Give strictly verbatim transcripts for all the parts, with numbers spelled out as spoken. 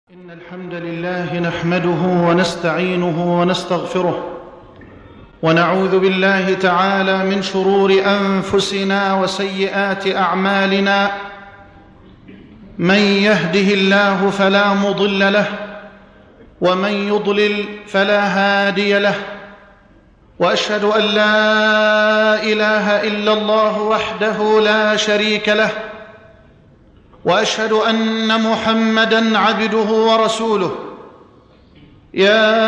إن الحمد لله نحمده ونستعينه ونستغفره ونعوذ بالله تعالى من شرور أنفسنا وسيئات أعمالنا. من يهده الله فلا مضل له ومن يضلل فلا هادي له، وأشهد أن لا إله إلا الله وحده لا شريك له، وأشهد أن محمدًا عبده ورسوله. يا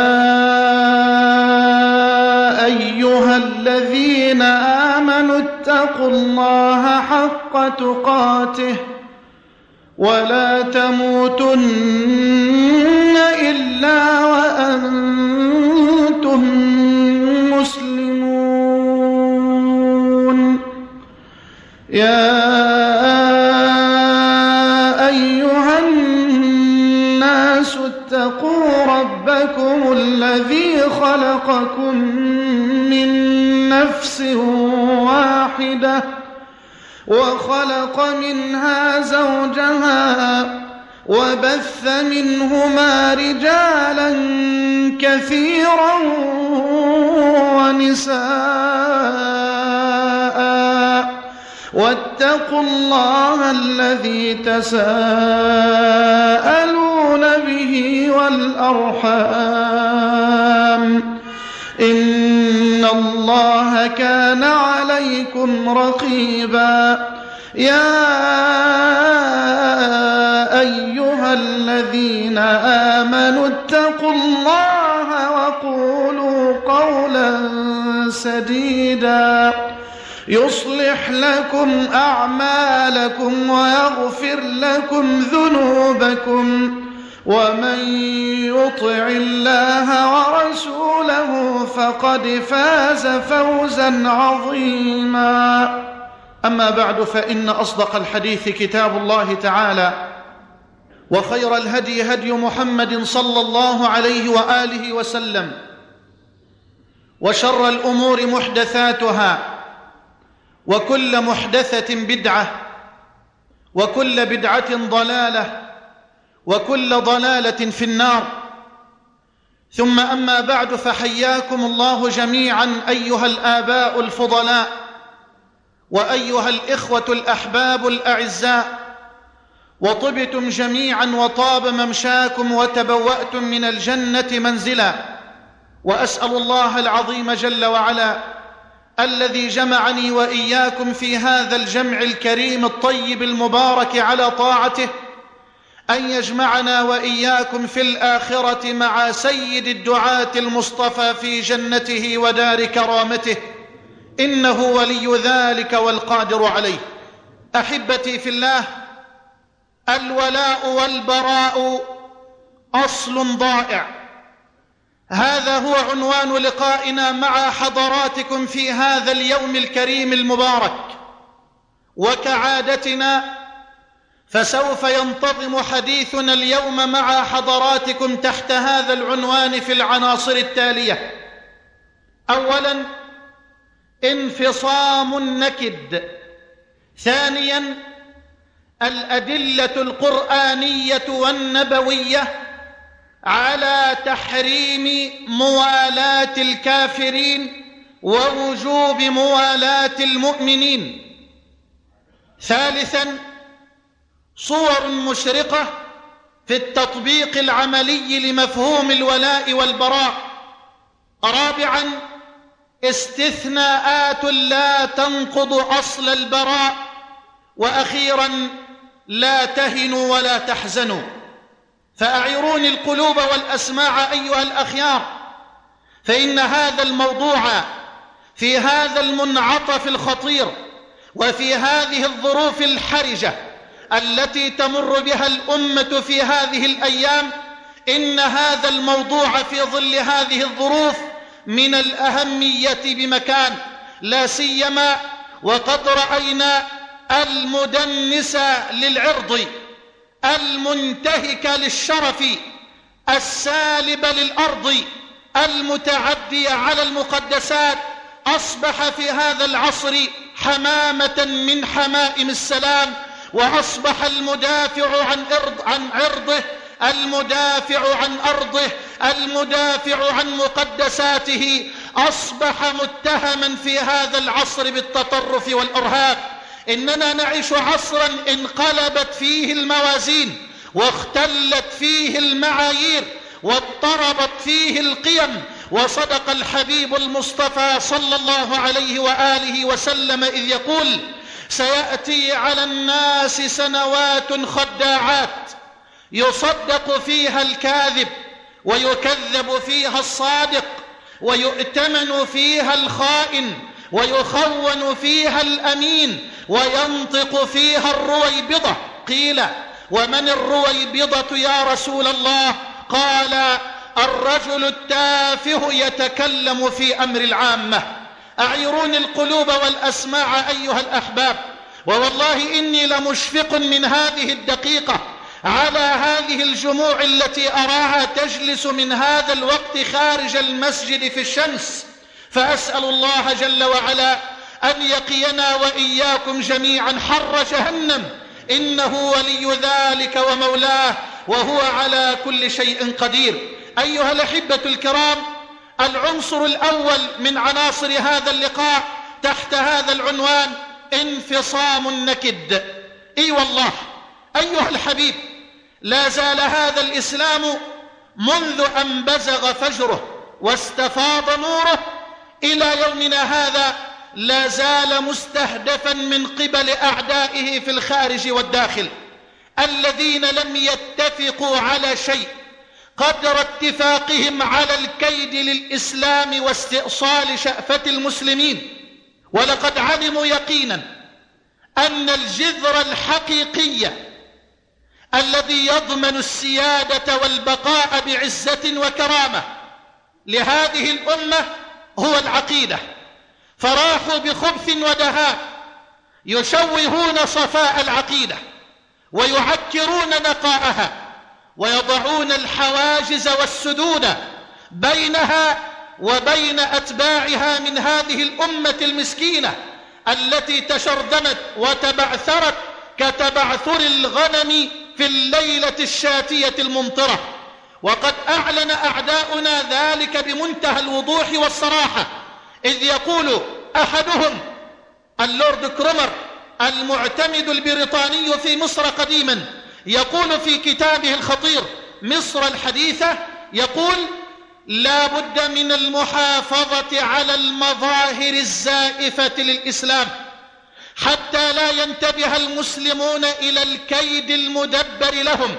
أيها الذين آمنوا اتقوا الله حق تقاته ولا تموتن إلا وأنتم مسلمون. يا اتقوا ربكم الذي خلقكم من نفس واحدة وخلق منها زوجها وبث منهما رجالا كثيرا ونساء، واتقوا الله الذي تساءلون به والأرحام، إن الله كان عليكم رقيبا. يا أيها الذين آمنوا اتقوا الله وقولوا قولا سديدا يصلح لكم أعمالكم ويغفر لكم ذنوبكم، ومن يطع الله ورسوله فقد فاز فوزا عظيما. أما بعد، فإن أصدق الحديث كتاب الله تعالى، وخير الهدي هدي محمد صلى الله عليه وآله وسلم، وشر الأمور محدثاتها، وكل محدثة بدعة، وكل بدعة ضلالة، وكل ضلالة في النار. ثم أما بعد، فحياكم الله جميعا أيها الآباء الفضلاء، وأيها الإخوة الأحباب الأعزاء، وطبتم جميعا وطاب ممشاكم وتبوأتم من الجنة منزلا. وأسأل الله العظيم جل وعلا الذي جمعني وإياكم في هذا الجمع الكريم الطيب المبارك على طاعته أن يجمعنا وإياكم في الآخرة مع سيد الدعاة المصطفى في جنته ودار كرامته، إنه ولي ذلك والقادر عليه. أحبتي في الله، الولاء والبراء أصل ضائع. هذا هو عنوان لقائنا مع حضراتكم في هذا اليوم الكريم المبارك، وكعادتنا فسوف ينتظم حديثنا اليوم مع حضراتكم تحت هذا العنوان في العناصر التالية: أولا، انفصام النكد. ثانيا، الأدلة القرآنية والنبوية على تحريم موالاة الكافرين ووجوب موالاة المؤمنين. ثالثا، صور مشرقة في التطبيق العملي لمفهوم الولاء والبراء. رابعا، استثناءات لا تنقض أصل البراء. وأخيرا، لا تهنوا ولا تحزنوا. فأعيروني القلوب والأسماع أيها الأخيار، فإن هذا الموضوع في هذا المنعطف الخطير وفي هذه الظروف الحرجة التي تمر بها الأمة في هذه الأيام، إن هذا الموضوع في ظل هذه الظروف من الأهمية بمكان، لا سيما وقد رأينا المدنس للعرض، المنتهك للشرف، السالب للأرض، المتعدي على المقدسات، أصبح في هذا العصر حمامة من حمائم السلام، وأصبح المدافع عن عرض عن عرضه المدافع عن أرضه، المدافع عن مقدساته، أصبح متهما في هذا العصر بالتطرف والإرهاب. إننا نعيش عصرا انقلبت فيه الموازين، واختلت فيه المعايير، واضطربت فيه القيم. وصدق الحبيب المصطفى صلى الله عليه وآله وسلم إذ يقول: سيأتي على الناس سنوات خداعات يصدق فيها الكاذب ويكذب فيها الصادق، ويؤتمن فيها الخائن ويخون فيها الأمين، وينطق فيها الرويبضة. قيل: ومن الرويبضة يا رسول الله؟ قال: الرجل التافه يتكلم في أمر العامة. أعيروني القلوب والأسماع أيها الأحباب، ووالله إني لمشفق من هذه الدقيقة على هذه الجموع التي أراها تجلس من هذا الوقت خارج المسجد في الشمس، فأسأل الله جل وعلا أن يقينا وإياكم جميعا حر جهنم، إنه ولي ذلك ومولاه، وهو على كل شيء قدير. أيها الأحبة الكرام، العنصر الأول من عناصر هذا اللقاء تحت هذا العنوان: انفصام النكد. إي والله أيها الحبيب، لا زال هذا الإسلام منذ أن بزغ فجره واستفاض نوره إلى يومنا هذا لا زال مستهدفا من قبل أعدائه في الخارج والداخل، الذين لم يتفقوا على شيء قدر اتفاقهم على الكيد للإسلام واستئصال شأفة المسلمين. ولقد علموا يقينا أن الجذر الحقيقي الذي يضمن السيادة والبقاء بعزة وكرامة لهذه الأمة هو العقيدة، فراحوا بخبث ودهاء يشوهون صفاء العقيدة ويعكرون نقاءها، ويضعون الحواجز والسدود بينها وبين أتباعها من هذه الأمة المسكينة التي تشرذمت وتبعثرت كتبعثر الغنم في الليلة الشاتية الممطرة. وقد أعلن أعداؤنا ذلك بمنتهى الوضوح والصراحة، إذ يقول أحدهم اللورد كرومر المعتمد البريطاني في مصر قديما، يقول في كتابه الخطير مصر الحديثة، يقول: لا بد من المحافظة على المظاهر الزائفة للإسلام حتى لا ينتبه المسلمون إلى الكيد المدبر لهم،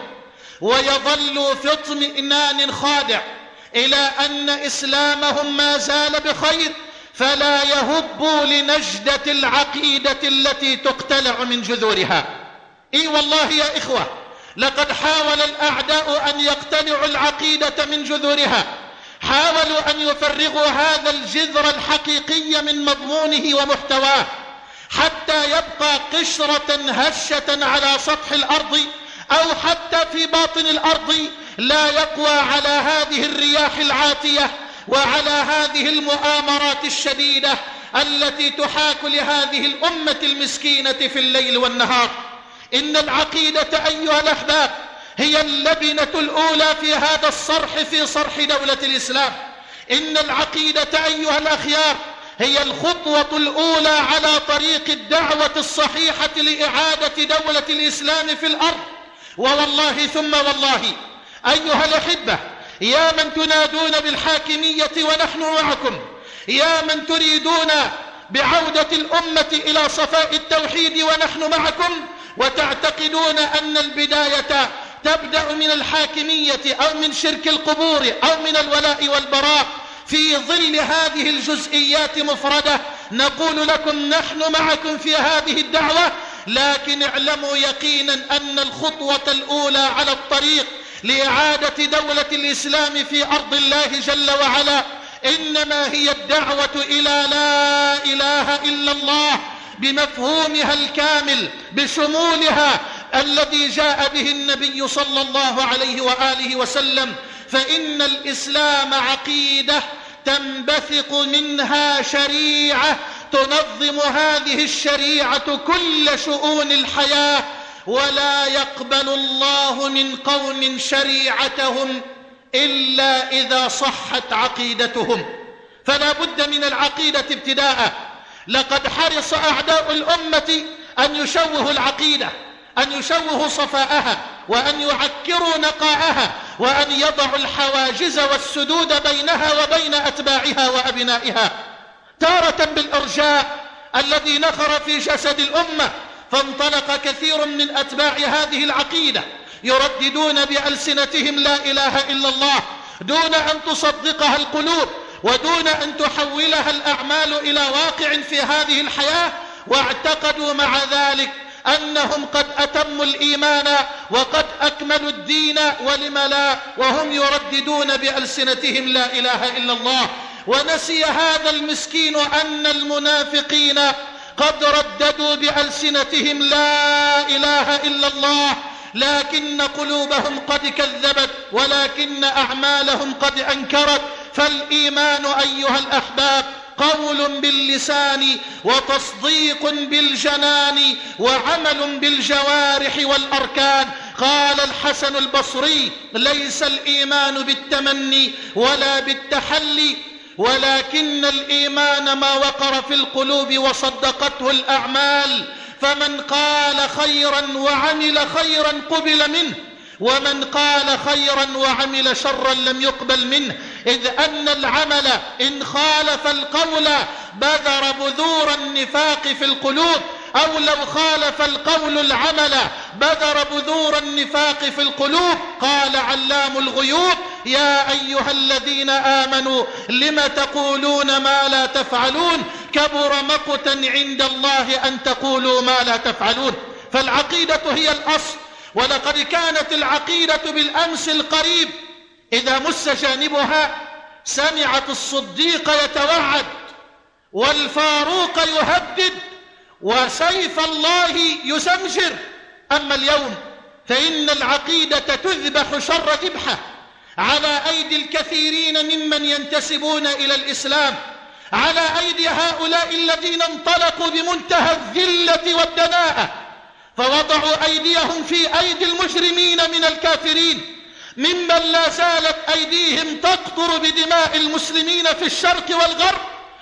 ويظلوا في اطمئنان خادع إلى أن إسلامهم ما زال بخير، فلا يهبوا لنجدة العقيدة التي تقتلع من جذورها. إي والله يا إخوة، لقد حاول الأعداء أن يقتلعوا العقيدة من جذورها، حاولوا أن يفرغوا هذا الجذر الحقيقي من مضمونه ومحتواه حتى يبقى قشرة هشة على سطح الأرض أو حتى في باطن الأرض، لا يقوى على هذه الرياح العاتية وعلى هذه المؤامرات الشديدة التي تحاك لهذه الأمة المسكينة في الليل والنهار. إن العقيدة أيها الأحباب هي اللبنة الأولى في هذا الصرح في صرح دولة الإسلام. إن العقيدة أيها الأخيار هي الخطوة الأولى على طريق الدعوة الصحيحة لإعادة دولة الإسلام في الأرض. ووالله ثم والله أيها الأحبة، يا من تنادون بالحاكمية ونحن معكم، يا من تريدون بعودة الأمة إلى صفاء التوحيد ونحن معكم، وتعتقدون أن البداية تبدأ من الحاكمية أو من شرك القبور أو من الولاء والبراء في ظل هذه الجزئيات مفردة، نقول لكم نحن معكم في هذه الدعوة، لكن اعلموا يقينا أن الخطوة الأولى على الطريق لإعادة دولة الإسلام في أرض الله جل وعلا إنما هي الدعوة إلى لا إله إلا الله بمفهومها الكامل بشمولها الذي جاء به النبي صلى الله عليه وآله وسلم. فإن الإسلام عقيدة تنبثق منها شريعة تنظم هذه الشريعة كل شؤون الحياة، ولا يقبل الله من قوم شريعتهم إلا إذا صحت عقيدتهم. فلا بد من العقيدة ابتداء. لقد حرص أعداء الأمة أن يشوهوا العقيدة، أن يشوهوا صفاءها، وأن يعكروا نقاءها، وأن يضعوا الحواجز والسدود بينها وبين أتباعها وأبنائها، تارة بالإرجاء الذي نخر في جسد الأمة. فانطلق كثير من أتباع هذه العقيدة يرددون بألسنتهم لا إله إلا الله دون أن تصدقها القلوب، ودون أن تحولها الأعمال إلى واقع في هذه الحياة، واعتقدوا مع ذلك أنهم قد أتموا الإيمان وقد أكملوا الدين، ولم لا، وهم يرددون بألسنتهم لا إله إلا الله. ونسي هذا المسكين أن المنافقين قد رددوا بألسنتهم لا إله إلا الله، لكن قلوبهم قد كذبت، ولكن أعمالهم قد أنكرت. فالإيمان أيها الأحباب قول باللسان وتصديق بالجنان وعمل بالجوارح والأركان. قال الحسن البصري: ليس الإيمان بالتمني ولا بالتحلي، ولكن الإيمان ما وقر في القلوب وصدقته الأعمال. فمن قال خيرا وعمل خيرا قبل منه، ومن قال خيرا وعمل شرا لم يقبل منه، إذ أن العمل إن خالف القول بذر بذور النفاق في القلوب، أو لو خالف القول العمل بذر بذور النفاق في القلوب. قال علام الغيوب: يا أيها الذين آمنوا لم تقولون ما لا تفعلون، كبر مقتا عند الله أن تقولوا ما لا تفعلون. فالعقيدة هي الأصل. ولقد كانت العقيدة بالأمس القريب إذا مس جانبها سمعت الصديق يتوعد والفاروق يهدد وسيف الله يسمجر. أما اليوم فإن العقيدة تذبح شر ذبحة على أيدي الكثيرين ممن ينتسبون إلى الإسلام، على أيدي هؤلاء الذين انطلقوا بمنتهى الذلة والدناءة، فوضعوا أيديهم في أيدي المجرمين من الكافرين، ممن لا زالت أيديهم تقطر بدماء المسلمين في الشرق والغرب.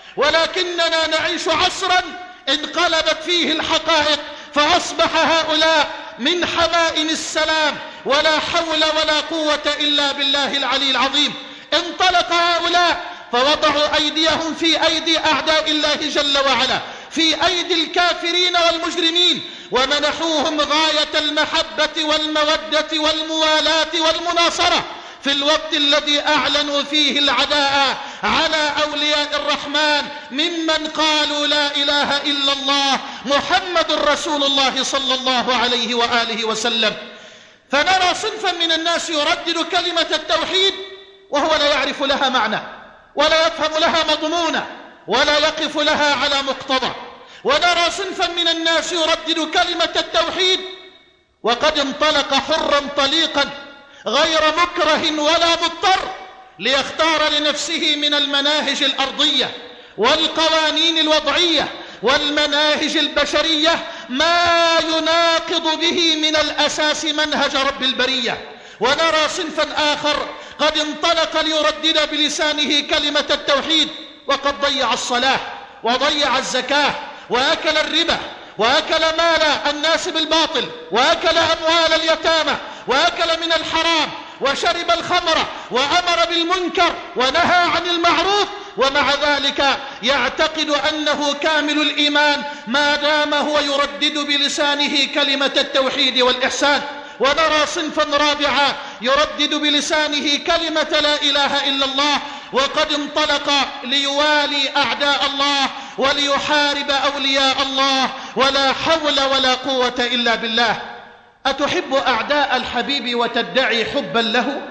ولكننا نعيش عصرا انقلبت فيه الحقائق، فأصبح هؤلاء من حمائم السلام، ولا حول ولا قوة إلا بالله العلي العظيم. انطلق هؤلاء فوضعوا أيديهم في أيدي أعداء الله جل وعلا، في أيدي الكافرين والمجرمين، ومنحوهم غاية المحبة والمودة والموالاة والمناصرة في الوقت الذي أعلنوا فيه العداء على أولياء الرحمن ممن قالوا لا إله إلا الله محمد رسول الله صلى الله عليه وآله وسلم. فنرى صنفا من الناس يردد كلمة التوحيد وهو لا يعرف لها معنى، ولا يفهم لها مضمونا، ولا يقف لها على مقتضى. ونرى صنفا من الناس يردد كلمة التوحيد وقد انطلق حرا طليقا غير مكره ولا مضطر ليختار لنفسه من المناهج الأرضية والقوانين الوضعية والمناهج البشرية ما يناقض به من الأساس منهج رب البرية. ونرى صنفا آخر قد انطلق ليردد بلسانه كلمة التوحيد وقد ضيع الصلاة وضيع الزكاة وأكل الربا وأكل مال الناس بالباطل وأكل أموال اليتامى وأكل من الحرام وشرب الخمر وأمر بالمنكر ونهى عن المعروف، ومع ذلك يعتقد أنه كامل الإيمان ما دام هو يردد بلسانه كلمة التوحيد والإحسان. ونرى صنفا رابعا يردد بلسانه كلمة لا إله إلا الله وقد انطلق ليوالي أعداء الله وليحارب أولياء الله، ولا حول ولا قوة إلا بالله. أتحب أعداء الحبيب وتدعي حبا له؟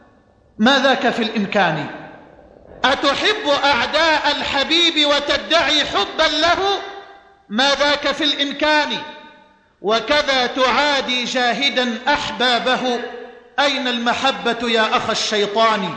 ما ذاك في الإمكان. أتحب أعداء الحبيب وتدعي حبا له؟ ما ذاك في الإمكان. وكذا تعادي جاهدا أحبابه، أين المحبة يا أخ الشيطان؟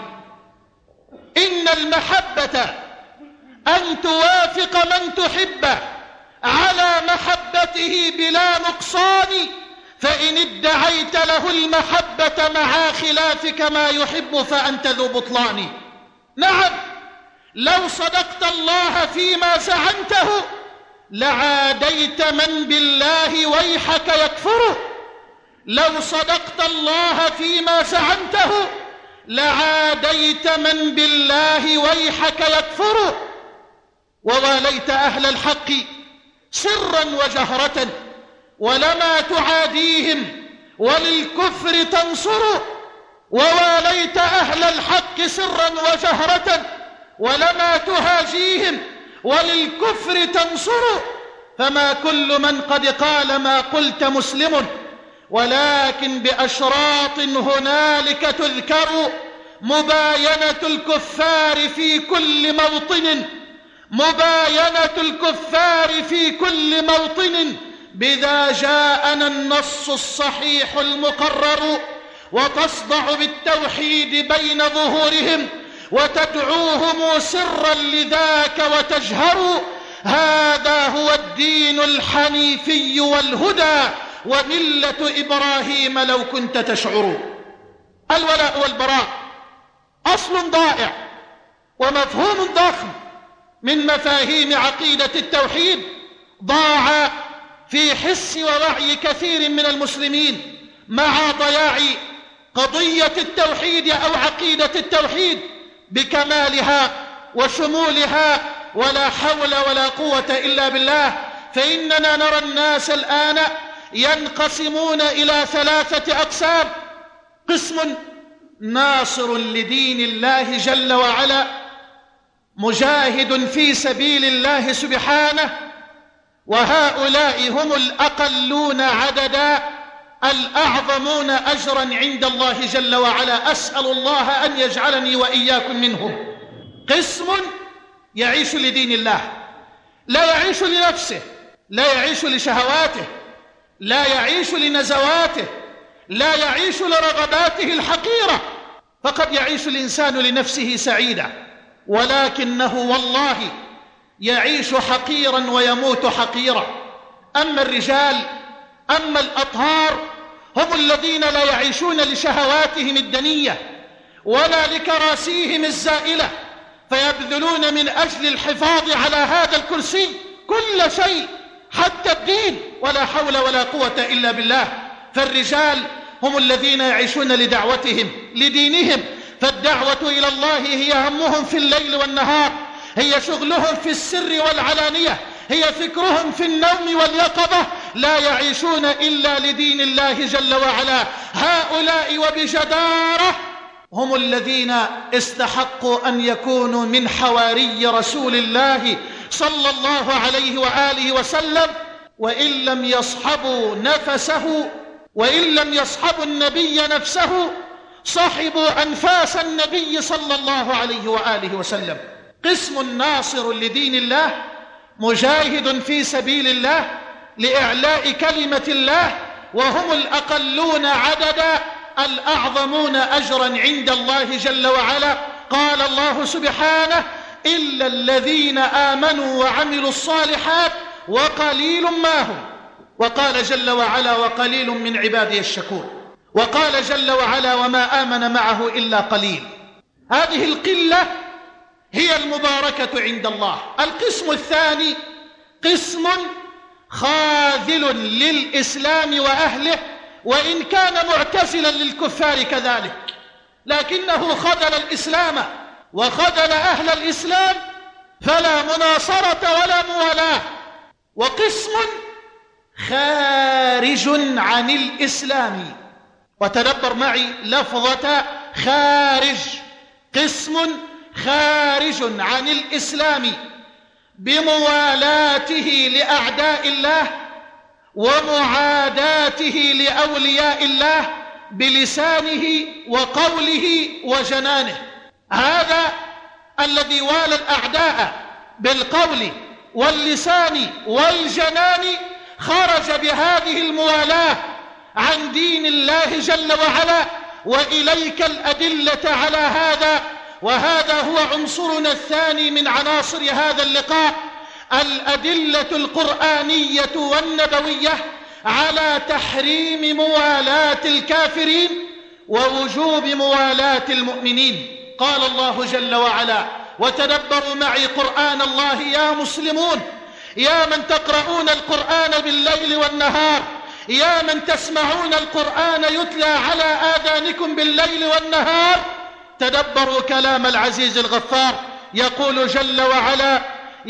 إن المحبة أن توافق من تحب على محبته بلا نقصان، فإن ادعيت له المحبة مع خلافك ما يحب فأنت ذو بطلان. نعم، لو صدقت الله فيما زعمته لعاديت من بالله ويحك يكفره. لو صدقت الله فيما زعمته لعاديت من بالله ويحك يكفره، وواليت أهل الحق سرا وجهرة، ولما تعاديهم وللكفر تنصر. وواليت أهل الحق سرا وجهرة ولما تهاجيهم وللكفر تنصر. فما كل من قد قال ما قلت مسلم، ولكن بأشراط هنالك تذكر. مباينة الكفار في كل موطن، مباينة الكفار في كل موطن، بذا جاءنا النص الصحيح المقرر. وتصدع بالتوحيد بين ظهورهم وتدعوهم سرا لذاك وتجهر. هذا هو الدين الحنيفي والهدى وملة إبراهيم لو كنت تشعر. الولاء والبراء أصل ضائع ومفهوم ضخم من مفاهيم عقيدة التوحيد، ضاع في حس ووعي كثير من المسلمين مع ضياع قضية التوحيد أو عقيدة التوحيد بكمالها وشمولها. ولا حول ولا قوة إلا بالله. فإننا نرى الناس الآن ينقسمون إلى ثلاثة أقسام: قسم ناصر لدين الله جل وعلا، مجاهد في سبيل الله سبحانه، وهؤلاء هم الأقلون عددا الأعظمون أجرا عند الله جل وعلا. أسأل الله أن يجعلني وإياكم منهم. قسم يعيش لدين الله، لا يعيش لنفسه، لا يعيش لشهواته، لا يعيش لنزواته، لا يعيش لرغباته الحقيرة. فقد يعيش الإنسان لنفسه سعيدا، ولكنه والله يعيش حقيرا ويموت حقيرا. أما الرجال، أما الأطهار، هم الذين لا يعيشون لشهواتهم الدنية ولا لكراسيهم الزائلة، فيبذلون من أجل الحفاظ على هذا الكرسي كل شيء حتى الدين، ولا حول ولا قوة إلا بالله. فالرجال هم الذين يعيشون لدعوتهم لدينهم، فالدعوة إلى الله هي همهم في الليل والنهار، هي شغلهم في السر والعلانية، هي فكرهم في النوم واليقظة، لا يعيشون إلا لدين الله جل وعلا. هؤلاء وبجدارة هم الذين استحقوا أن يكونوا من حواري رسول الله صلى الله عليه وآله وسلم، وإن لم يصحبوا نفسه، وإن لم يصحبوا النبي نفسه، صحبوا أنفاس النبي صلى الله عليه وآله وسلم. قسم ناصر لدين الله، مجاهد في سبيل الله لإعلاء كلمة الله، وهم الأقلون عددا الأعظمون أجرا عند الله جل وعلا. قال الله سبحانه: إلا الذين آمنوا وعملوا الصالحات وقليل ما هم. وقال جل وعلا: وقليل من عبادي الشكور. وقال جل وعلا: وما آمن معه إلا قليل. هذه القلة هي المباركة عند الله. القسم الثاني قسم خاذل للإسلام وأهله، وإن كان معتزلا للكفار كذلك، لكنه خذل الإسلام وخذل أهل الإسلام، فلا مناصرة ولا موالاة. وقسم خارج عن الإسلام، وتدبر معي لفظة خارج. قسم خارج عن الإسلام بموالاته لأعداء الله ومعاداته لأولياء الله بلسانه وقوله وجنانه. هذا الذي والى الأعداء بالقول واللسان والجنان خرج بهذه الموالاة عن دين الله جل وعلا، وإليك الأدلة على هذا. وهذا هو عنصرنا الثاني من عناصر هذا اللقاء، الأدلة القرآنية والنبوية على تحريم موالاة الكافرين ووجوب موالاة المؤمنين. قال الله جل وعلا: وتدبروا معي قرآن الله يا مسلمون، يا من تقرؤون القرآن بالليل والنهار، يا من تسمعون القرآن يتلى على آذانكم بالليل والنهار، تدبروا كلام العزيز الغفار. يقول جل وعلا: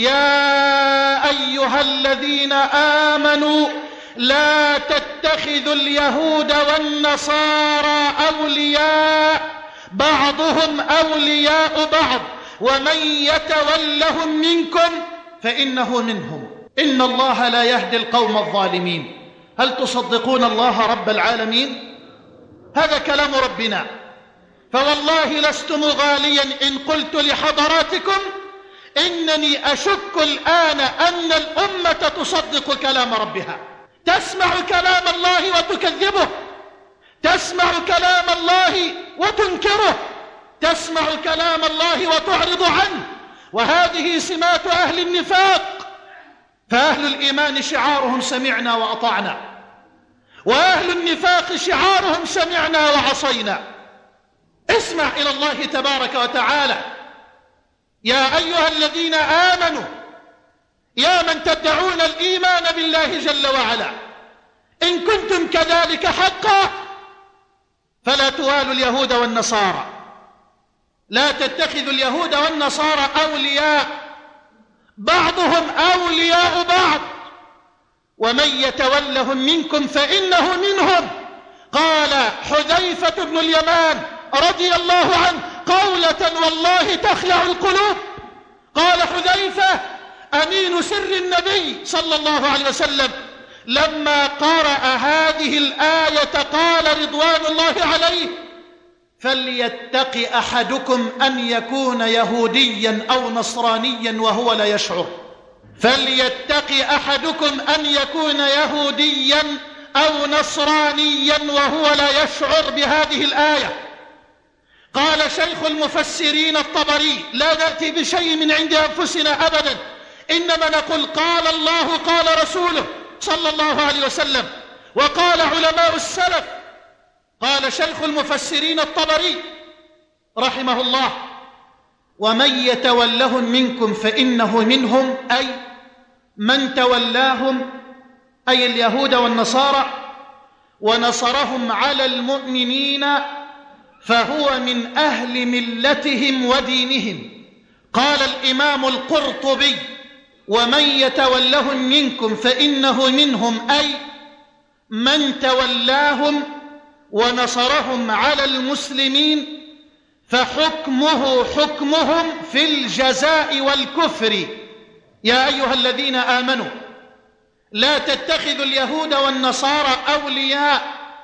يا أيها الذين آمنوا لا تتخذوا اليهود والنصارى أولياء بعضهم أولياء بعض ومن يتولهم منكم فإنه منهم إن الله لا يهدي القوم الظالمين. هل تصدقون الله رب العالمين؟ هذا كلام ربنا، فوالله لست مغاليا إن قلت لحضراتكم إنني أشك الآن أن الأمة تصدق كلام ربها. تسمع كلام الله وتكذبه، تسمع كلام الله وتنكره، تسمع كلام الله وتعرض عنه، وهذه سمات أهل النفاق. فأهل الإيمان شعارهم سمعنا وأطعنا، وأهل النفاق شعارهم سمعنا وعصينا. اسمع إلى الله تبارك وتعالى: يا أيها الذين آمنوا، يا من تدعون الإيمان بالله جل وعلا، إن كنتم كذلك حقا فلا توالوا اليهود والنصارى، لا تتخذوا اليهود والنصارى أولياء بعضهم أولياء بعض ومن يتولهم منكم فإنه منهم. قال حذيفة بن اليمان رضي الله عنه قولة والله تخلع القلوب. قال حذيفة أمين سر النبي صلى الله عليه وسلم لما قرأ هذه الآية قال رضوان الله عليه: فليتق أحدكم أن يكون يهوديا أو نصرانيا وهو لا يشعر. فليتق أحدكم أن يكون يهوديا أو نصرانيا وهو لا يشعر بهذه الآية. قال شيخ المفسرين الطبري: لا نأتي بشيء من عند أنفسنا أبدا، إنما نقول قال الله قال رسوله صلى الله عليه وسلم، وقال علماء السلف. قال شيخ المفسرين الطبري رحمه الله: ومن يتولهم منكم فإنه منهم، أي من تولاهم أي اليهود والنصارى ونصرهم على المؤمنين فهو من أهل ملتهم ودينهم. قال الإمام القرطبي: ومن يتولهم منكم فإنه منهم، أي من تولاهم ونصرهم على المسلمين فحكمه حكمهم في الجزاء والكفر. يا أيها الذين آمنوا لا تتخذوا اليهود والنصارى أولياء.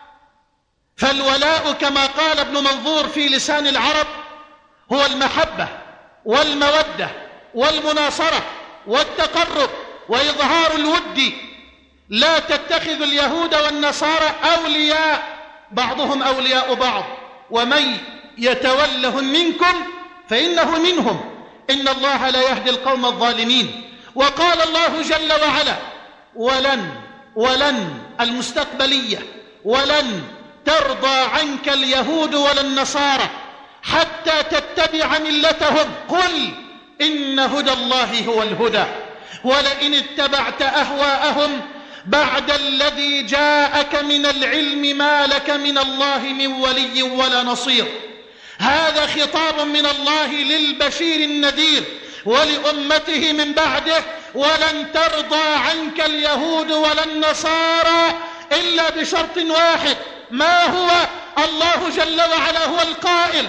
فالولاء كما قال ابن منظور في لسان العرب هو المحبة والمودة والمناصرة والتقرب وإظهار الود. لا تتخذوا اليهود والنصارى أولياء بعضهم أولياء بعض ومن يتولهم منكم فإنه منهم إن الله لا يهدي القوم الظالمين. وقال الله جل وعلا: ولن ولن المستقبلية ولن ترضى عنك اليهود ولا النصارى حتى تتبع ملتهم. قل إن هدى الله هو الهدى ولئن اتبعت أهواءهم بعد الذي جاءك من العلم ما لك من الله من ولي ولا نصير. هذا خطاب من الله للبشير النذير ولأمته من بعده: ولن ترضى عنك اليهود ولا النصارى إلا بشرط واحد. ما هو؟ الله جل وعلا هو القائل: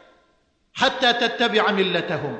حتى تتبع ملتهم،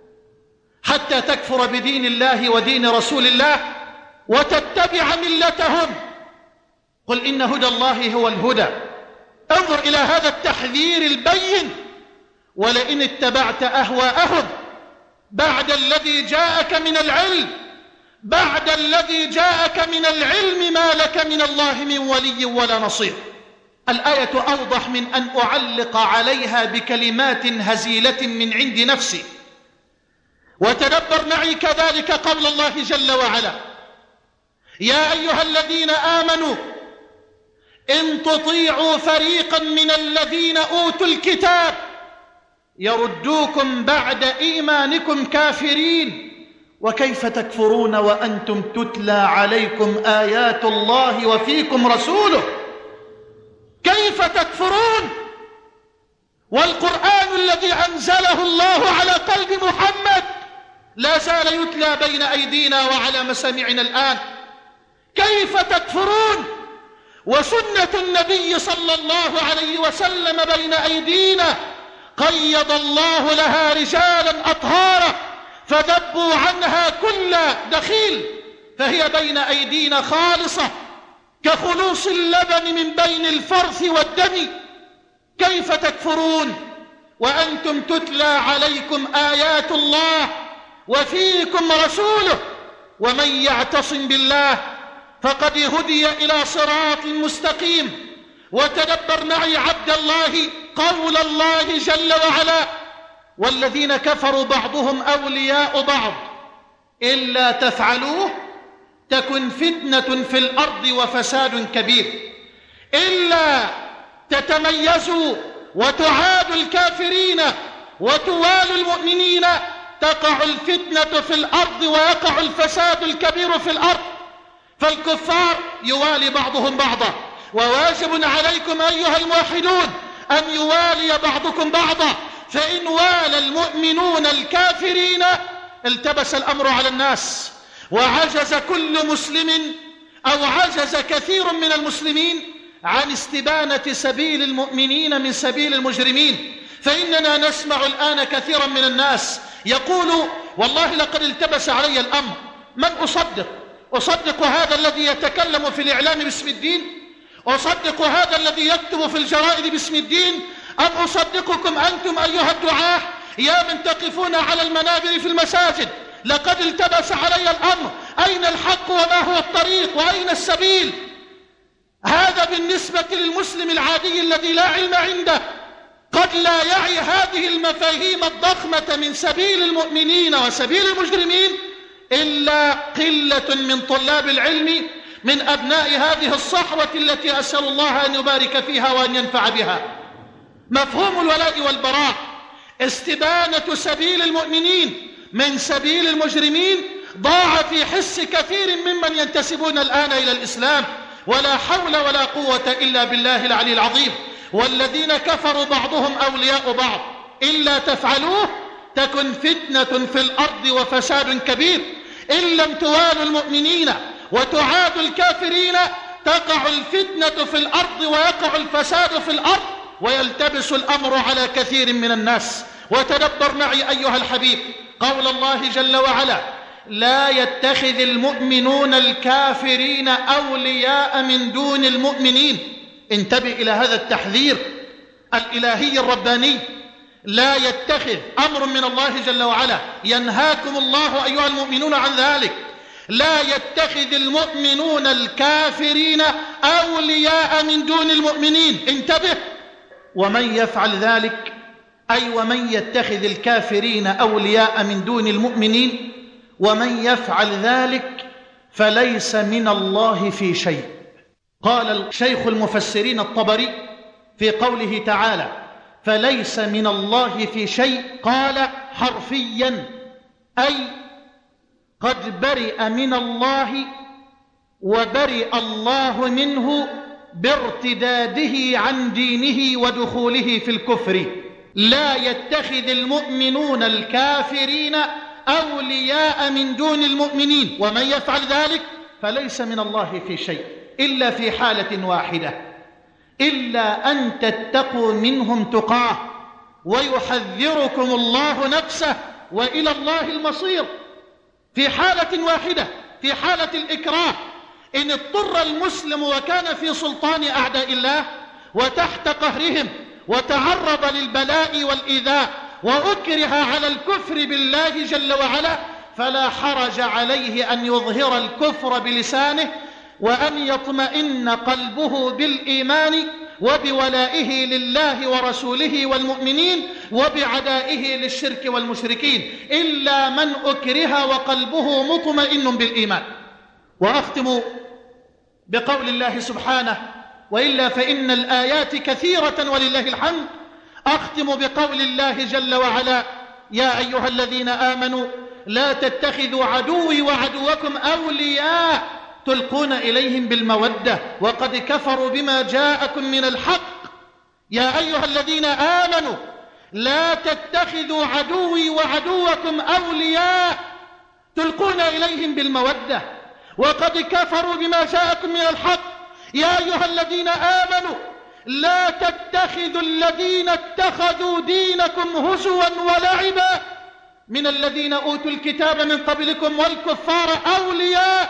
حتى تكفر بدين الله ودين رسول الله وتتبع ملتهم. قل إن هدى الله هو الهدى. انظر إلى هذا التحذير البين: ولئن اتبعت أهواءهم بعد الذي جاءك من العلم بعد الذي جاءك من العلم ما لك من الله من ولي ولا نصير. الآية أوضح من أن أعلق عليها بكلمات هزيلة من عند نفسي. وتدبر معي كذلك قول الله جل وعلا: يا أيها الذين آمنوا إن تطيعوا فريقا من الذين أوتوا الكتاب يردوكم بعد إيمانكم كافرين وكيف تكفرون وأنتم تتلى عليكم آيات الله وفيكم رسوله. كيف تكفرون والقرآن الذي أنزله الله على قلب محمد لا زال يتلى بين أيدينا وعلى مسامعنا الآن؟ كيف تكفرون وسنة النبي صلى الله عليه وسلم بين أيدينا قيض الله لها رجالا أطهارا فذبوا عنها كل دخيل، فهي بين أيدينا خالصة كخلوص اللبن من بين الفرث والدم. كيف تكفرون وأنتم تتلى عليكم آيات الله وفيكم رسوله؟ ومن يعتصم بالله فقد هدي إلى صراط مستقيم. وتدبر معي عبد الله قول الله جل وعلا: والذين كفروا بعضهم أولياء بعض إلا تفعلوه تكن فتنة في الأرض وفساد كبير. إلا تتميزوا وتعادوا الكافرين وتوالوا المؤمنين تقع الفتنة في الأرض ويقع الفساد الكبير في الأرض. فالكفار يوالي بعضهم بعضا، وواجب عليكم أيها الموحدون أن يوالي بعضكم بعضا، فإن والى المؤمنون الكافرين التبس الأمر على الناس، وعجز كل مسلم أو عجز كثير من المسلمين عن استبانة سبيل المؤمنين من سبيل المجرمين. فإننا نسمع الآن كثيرا من الناس يقول: والله لقد التبس علي الأمر، من أصدق؟ أصدق هذا الذي يتكلم في الإعلام باسم الدين؟ أصدق هذا الذي يكتب في الجرائد باسم الدين؟ أم أصدقكم أنتم أيها الدعاة يا من تقفون على المنابر في المساجد؟ لقد التبس علي الأمر، أين الحق وما هو الطريق وأين السبيل؟ هذا بالنسبة للمسلم العادي الذي لا علم عنده، قد لا يعي هذه المفاهيم الضخمة من سبيل المؤمنين وسبيل المجرمين إلا قلة من طلاب العلم من أبناء هذه الصحوة التي أسأل الله أن يبارك فيها وأن ينفع بها. مفهوم الولاء والبراء، استبانة سبيل المؤمنين من سبيل المجرمين، ضاع في حس كثير ممن ينتسبون الآن إلى الإسلام، ولا حول ولا قوة إلا بالله العلي العظيم. والذين كفروا بعضهم أولياء بعض إلا تفعلوه تكن فتنة في الأرض وفساد كبير. إن لم توالوا المؤمنين وتعادوا الكافرين تقع الفتنة في الأرض ويقع الفساد في الأرض ويلتبس الأمر على كثير من الناس. وتدبر معي أيها الحبيب قول الله جل وعلا: لا يتخذ المؤمنون الكافرين أولياء من دون المؤمنين. انتبه إلى هذا التحذير الإلهي الرباني. لا يتخذ، أمر من الله جل وعلا، ينهاكم الله أيها المؤمنون عن ذلك. لا يتخذ المؤمنون الكافرين أولياء من دون المؤمنين. انتبه، ومن يفعل ذلك أي ومن يتخذ الكافرين أولياء من دون المؤمنين، ومن يفعل ذلك فليس من الله في شيء. قال الشيخ المفسرين الطبري في قوله تعالى: فليس من الله في شيء، قال حرفيا أي قد برئ من الله وبرئ الله منه بارتداده عن دينه ودخوله في الكفر. لا يتخذ المؤمنون الكافرين أولياء من دون المؤمنين، ومن يفعل ذلك فليس من الله في شيء إلا في حالة واحدة: إلا أن تتقوا منهم تقاه ويحذركم الله نفسه وإلى الله المصير. في حالة واحدة، في حالة الإكراه، إن اضطر المسلم وكان في سلطان أعداء الله وتحت قهرهم وتعرض للبلاء والإيذاء وأكره على الكفر بالله جل وعلا، فلا حرج عليه أن يظهر الكفر بلسانه وأن يطمئن قلبه بالإيمان وبولائه لله ورسوله والمؤمنين وبعدائه للشرك والمشركين، إلا من أكره وقلبه مطمئن بالإيمان. وأختم بقول الله سبحانه: وإلا فإن الآيات كثيرة ولله الحمد. أختم بقول الله جل وعلا: يا أيها الذين آمنوا لا تتخذوا عدوي وعدوكم أولياء تلقون إليهم بالمودة وقد كفروا بما جاءكم من الحق. يا أيها الذين آمنوا لا تتخذوا عدوي وعدوكم أولياء تلقون إليهم بالمودة وقد كفروا بما جاءكم من الحق. يا أيها الذين آمنوا لا تتخذوا الذين اتخذوا دينكم هزوا ولعبا من الذين أوتوا الكتاب من قبلكم والكفار أولياء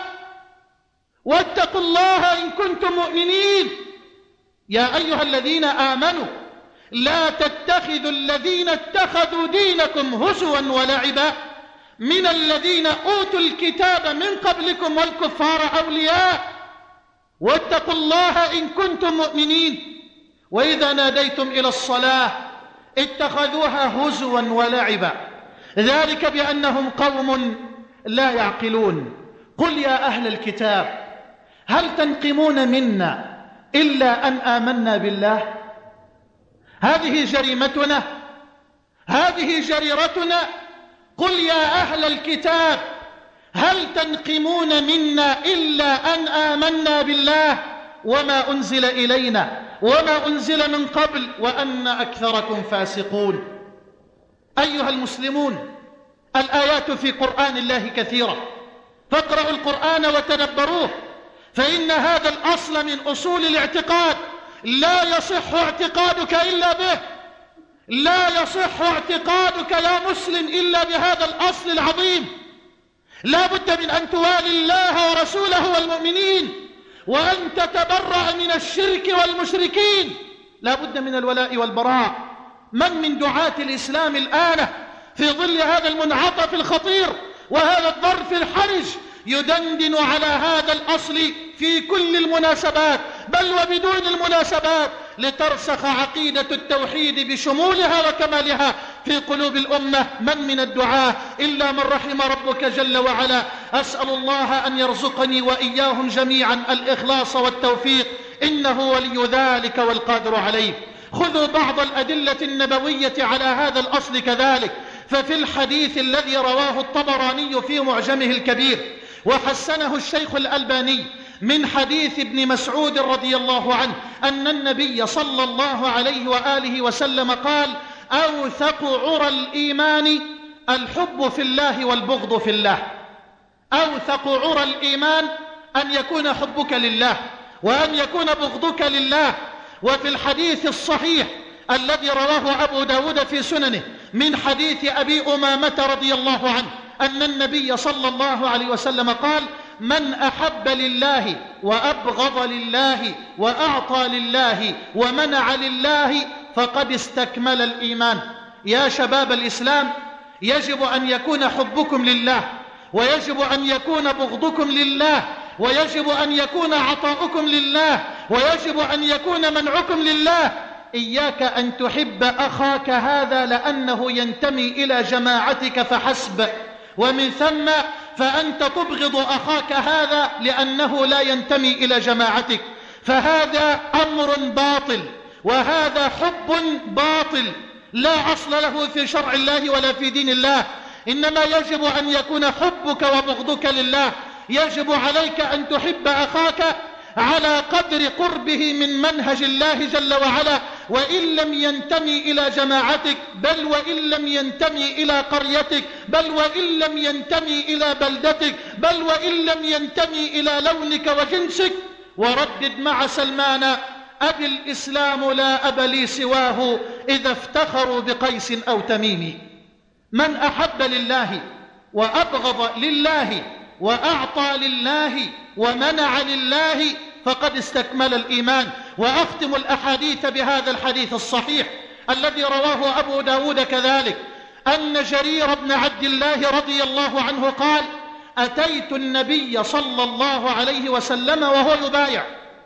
واتقوا الله إن كنتم مؤمنين. يا أيها الذين آمنوا لا تتخذوا الذين اتخذوا دينكم هزوا ولعبا من الذين أوتوا الكتاب من قبلكم والكفار أولياء واتقوا الله إن كنتم مؤمنين. وإذا ناديتم إلى الصلاة اتخذوها هزوا ولعبا ذلك بأنهم قوم لا يعقلون. قل يا أهل الكتاب هل تنقمون منا إلا أن آمنا بالله؟ هذه جريمتنا، هذه جريرتنا. قل يا أهل الكتاب هل تنقمون منا إلا أن آمنا بالله وما أنزل إلينا وما أنزل من قبل وأن أكثركم فاسقون. أيها المسلمون، الآيات في قرآن الله كثيرة، فاقرأوا القرآن وتدبروه، فإن هذا الأصل من أصول الاعتقاد لا يصح اعتقادك إلا به. لا يصح اعتقادك يا مسلم إلا بهذا الأصل العظيم. لا بد من أن توالي الله ورسوله والمؤمنين وأن تتبرأ من الشرك والمشركين. لا بد من الولاء والبراء. من من دعاة الإسلام الآن في ظل هذا المنعطف الخطير وهذا الظرف الحرج يدندن على هذا الأصل في كل المناسبات بل وبدون المناسبات لترسخ عقيدة التوحيد بشمولها وكمالها في قلوب الأمة؟ من من الدعاة إلا من رحم ربك جل وعلا. أسأل الله أن يرزقني وإياهم جميعا الإخلاص والتوفيق، إنه ولي ذلك والقادر عليه. خذوا بعض الأدلة النبوية على هذا الأصل كذلك. ففي الحديث الذي رواه الطبراني في معجمه الكبير وحسنه الشيخ الألباني من حديث ابن مسعود رضي الله عنه أن النبي صلى الله عليه وآله وسلم قال: أوثق عرى الإيمان الحب في الله والبغض في الله. أوثق عرى الإيمان أن يكون حبك لله وأن يكون بغضك لله. وفي الحديث الصحيح الذي رواه أبو داود في سننه من حديث أبي أمامة رضي الله عنه أن النبي صلى الله عليه وسلم قال: من أحب لله وأبغض لله وأعطى لله ومنع لله فقد استكمل الإيمان. يا شباب الإسلام، يجب أن يكون حبكم لله ويجب أن يكون بغضكم لله ويجب أن يكون عطاؤكم لله ويجب أن يكون منعكم لله. إياك أن تحب أخاك هذا لأنه ينتمي إلى جماعتك فحسب، ومن ثم فأنت تبغض أخاك هذا لأنه لا ينتمي إلى جماعتك، فهذا أمر باطل وهذا حب باطل لا أصل له في شرع الله ولا في دين الله. إنما يجب أن يكون حبك وبغضك لله. يجب عليك أن تحب أخاك على قدر قربه من منهج الله جل وعلا، وإن لم ينتمي إلى جماعتك، بل وإن لم ينتمي إلى قريتك، بل وإن لم ينتمي إلى بلدتك، بل وإن لم ينتمي إلى لونك وجنسك. وردد مع سلمان: أبي الإسلام لا أب لي سواه إذا افتخروا بقيس أو تميم. من أحب لله وأبغض لله وأعطى لله ومنع لله فقد استكمل الإيمان. وأختم الأحاديث بهذا الحديث الصحيح الذي رواه أبو داود كذلك أن جرير بن عبد الله رضي الله عنه قال: أتيت النبي صلى الله عليه وسلم وهو يبايع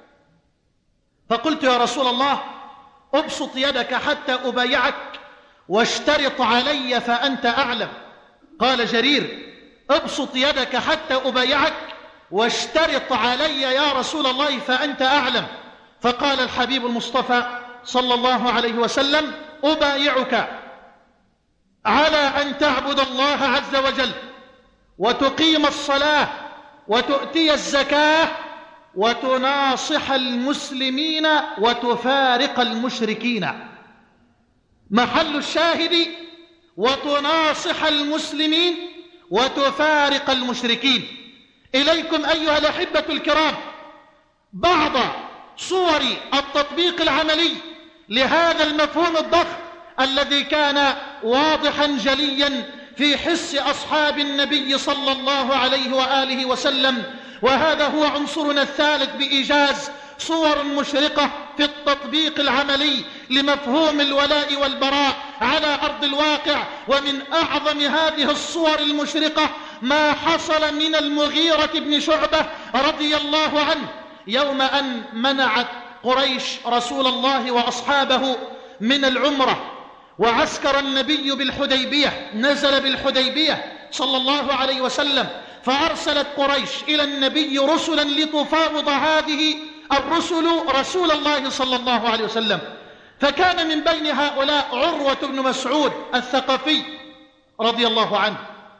فقلت: يا رسول الله، أبسط يدك حتى أبايعك واشترط علي فأنت أعلم. قال جرير: أبسط يدك حتى أبايعك واشترط علي يا رسول الله فأنت أعلم. فقال الحبيب المصطفى صلى الله عليه وسلم: أبايعك على أن تعبد الله عز وجل وتقيم الصلاة وتؤتي الزكاة وتناصح المسلمين وتفارق المشركين. محل الشاهد: وتناصح المسلمين وتفارق المشركين. إليكم أيها الأحبة الكرام بعض صور التطبيق العملي لهذا المفهوم الضخم الذي كان واضحا جليا في حس أصحاب النبي صلى الله عليه وآله وسلم. وهذا هو عنصرنا الثالث بإيجاز، صور مشرقة في التطبيق العملي لمفهوم الولاء والبراء على أرض الواقع. ومن أعظم هذه الصور المشرقة ما حصل من المغيرة بن شعبة رضي الله عنه يوم أن منعت قريش رسول الله وأصحابه من العمرة، وعسكر النبي بالحديبية، نزل بالحديبية صلى الله عليه وسلم، فأرسلت قريش إلى النبي رسلا لتفاوض هذه الرسل رسول الله صلى الله عليه وسلم. فكان من بين هؤلاء عروة بن مسعود الثقفي رضي الله عنه،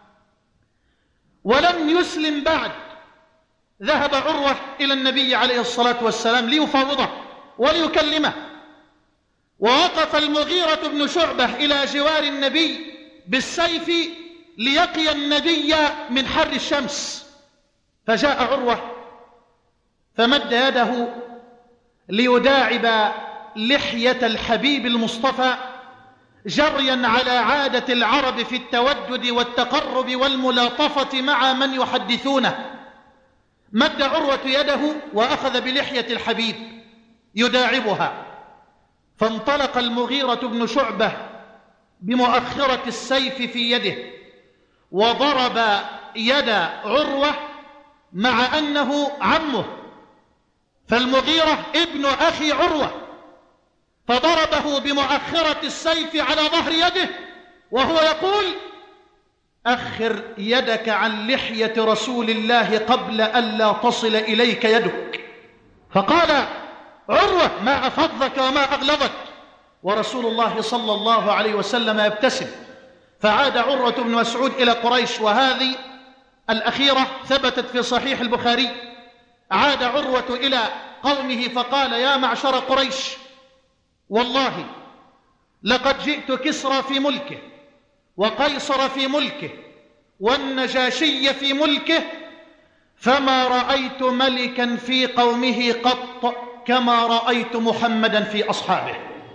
ولم يسلم بعد. ذهب عروة إلى النبي عليه الصلاة والسلام ليفاوضه وليكلمه، ووقف المغيرة بن شعبة إلى جوار النبي بالسيف ليقي النبي من حر الشمس. فجاء عروة فمد يده ليداعب لحية الحبيب المصطفى جريا على عادة العرب في التودد والتقرب والملاطفة مع من يحدثونه. مد عروة يده وأخذ بلحية الحبيب يداعبها، فانطلق المغيرة بن شعبة بمؤخرة السيف في يده وضرب يد عروة مع أنه عمه، فالمغيرة ابن أخي عروة، فضربه بمؤخرة السيف على ظهر يده وهو يقول: أخر يدك عن لحية رسول الله قبل أن لا تصل إليك يدك. فقال عروة: ما أفضك وما أغلظك، ورسول الله صلى الله عليه وسلم يبتسم. فعاد عروة بن مسعود إلى قريش، وهذه الأخيرة ثبتت في صحيح البخاري. عاد عروة إلى قومه فقال: يا معشر قريش، والله لقد جئت كسرى في ملكه وقيصر في ملكه والنجاشي في ملكه، فما رأيت ملكا في قومه قط كما رأيت محمدا في أصحابه.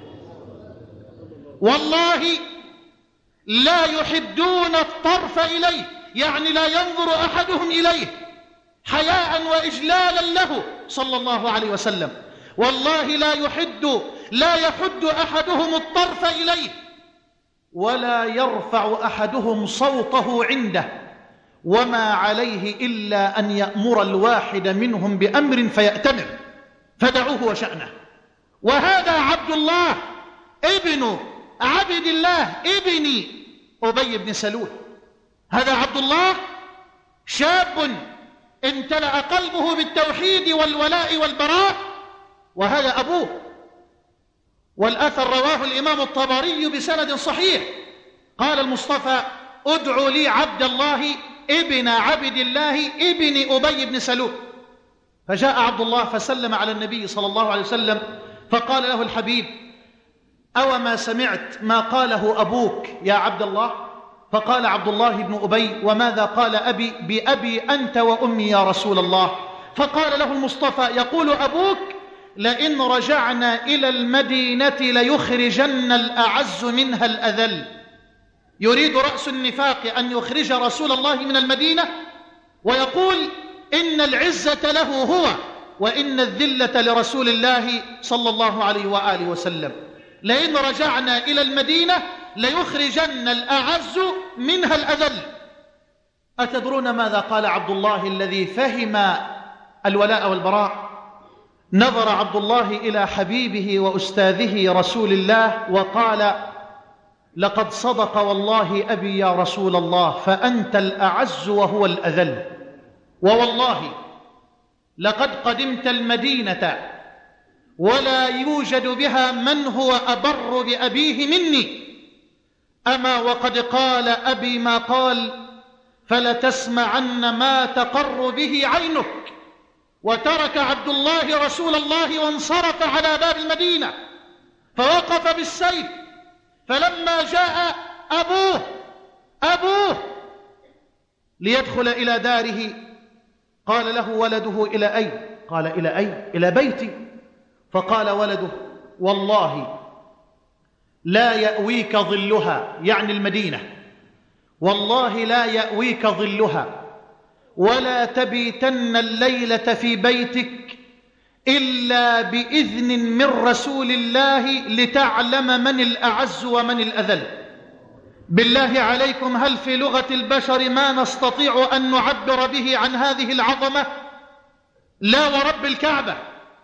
والله لا يحدون الطرف إليه، يعني لا ينظر أحدهم إليه حياء وإجلالا له صلى الله عليه وسلم. والله لا يحد لا يحد أحدهم الطرف إليه، ولا يرفع أحدهم صوته عنده، وما عليه إلا أن يأمر الواحد منهم بأمر فيأتمر، فدعوه وشأنه. وهذا عبد الله ابن عبد الله ابن أبي بن سلول. هذا عبد الله شاب امتلأ قلبه بالتوحيد والولاء والبراء، وهذا أبوه. والأثر رواه الإمام الطبري بسند صحيح. قال المصطفى: ادعوا لي عبد الله ابن عبد الله ابن أبي بن سلول. فجاء عبد الله فسلم على النبي صلى الله عليه وسلم، فقال له الحبيب: أو ما سمعت ما قاله أبوك يا عبد الله؟ فقال عبد الله بن أبي: وماذا قال أبي؟ بأبي أنت وأمي يا رسول الله. فقال له المصطفى: يقول أبوك: لئن رجعنا إلى المدينة ليخرجن الأعز منها الأذل. يريد رأس النفاق أن يخرج رسول الله من المدينة، ويقول إن العزة له هو وإن الذلة لرسول الله صلى الله عليه وآله وسلم. لئن رجعنا إلى المدينة ليخرجن الأعز منها الأذل. أتدرون ماذا قال عبد الله الذي فهم الولاء والبراء؟ نظر عبد الله إلى حبيبه وأستاذه رسول الله وقال: لقد صدق والله أبي يا رسول الله، فأنت الأعز وهو الأذل، ووالله لقد قدمت المدينة ولا يوجد بها من هو أبر بأبيه مني، أما وقد قال أبي ما قال، فلتسمعن ما تقر به عينك. وترك عبد الله رسول الله وانصرف على باب المدينة، فوقف بالسيف. فلما جاء أبوه أبوه ليدخل إلى داره قال له ولده: إلى أين؟ قال: إلى أين؟ إلى بيتي. فقال ولده: والله لا يأويك ظلها، يعني المدينة، والله لا يأويك ظلها ولا تبيتن الليلة في بيتك إلا بإذن من رسول الله لتعلم من الأعز ومن الأذل. بالله عليكم، هل في لغة البشر ما نستطيع أن نعبر به عن هذه العظمة؟ لا ورب الكعبة.